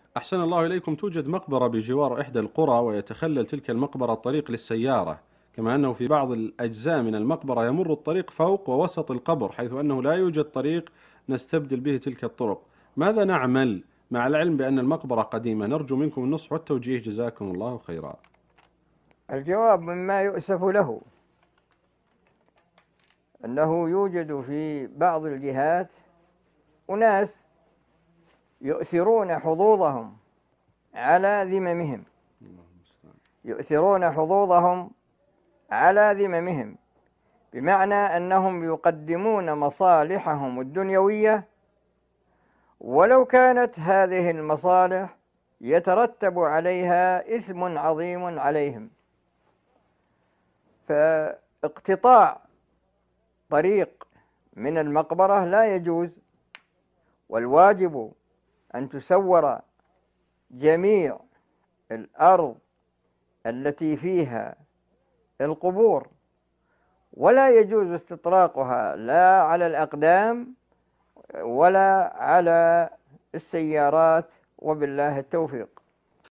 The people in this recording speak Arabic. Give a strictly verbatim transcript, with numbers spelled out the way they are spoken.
أحسن الله إليكم. توجد مقبرة بجوار إحدى القرى، ويتخلل تلك المقبرة الطريق للسيارة، كما أنه في بعض الأجزاء من المقبرة يمر الطريق فوق ووسط القبر، حيث أنه لا يوجد طريق نستبدل به تلك الطرق. ماذا نعمل مع العلم بأن المقبرة قديمة؟ نرجو منكم النصح والتوجيه، جزاكم الله خيرا. الجواب مما يؤسف له أنه يوجد في بعض الجهات أناس يؤثرون حظوظهم على ذممهم يؤثرون حظوظهم على ذممهم بمعنى أنهم يقدمون مصالحهم الدنيوية، ولو كانت هذه المصالح يترتب عليها إثم عظيم عليهم. فاقتطاع طريق من المقبرة لا يجوز، والواجب أن تسور جميع الأرض التي فيها القبور، ولا يجوز استطراقها لا على الأقدام ولا على السيارات، وبالله التوفيق.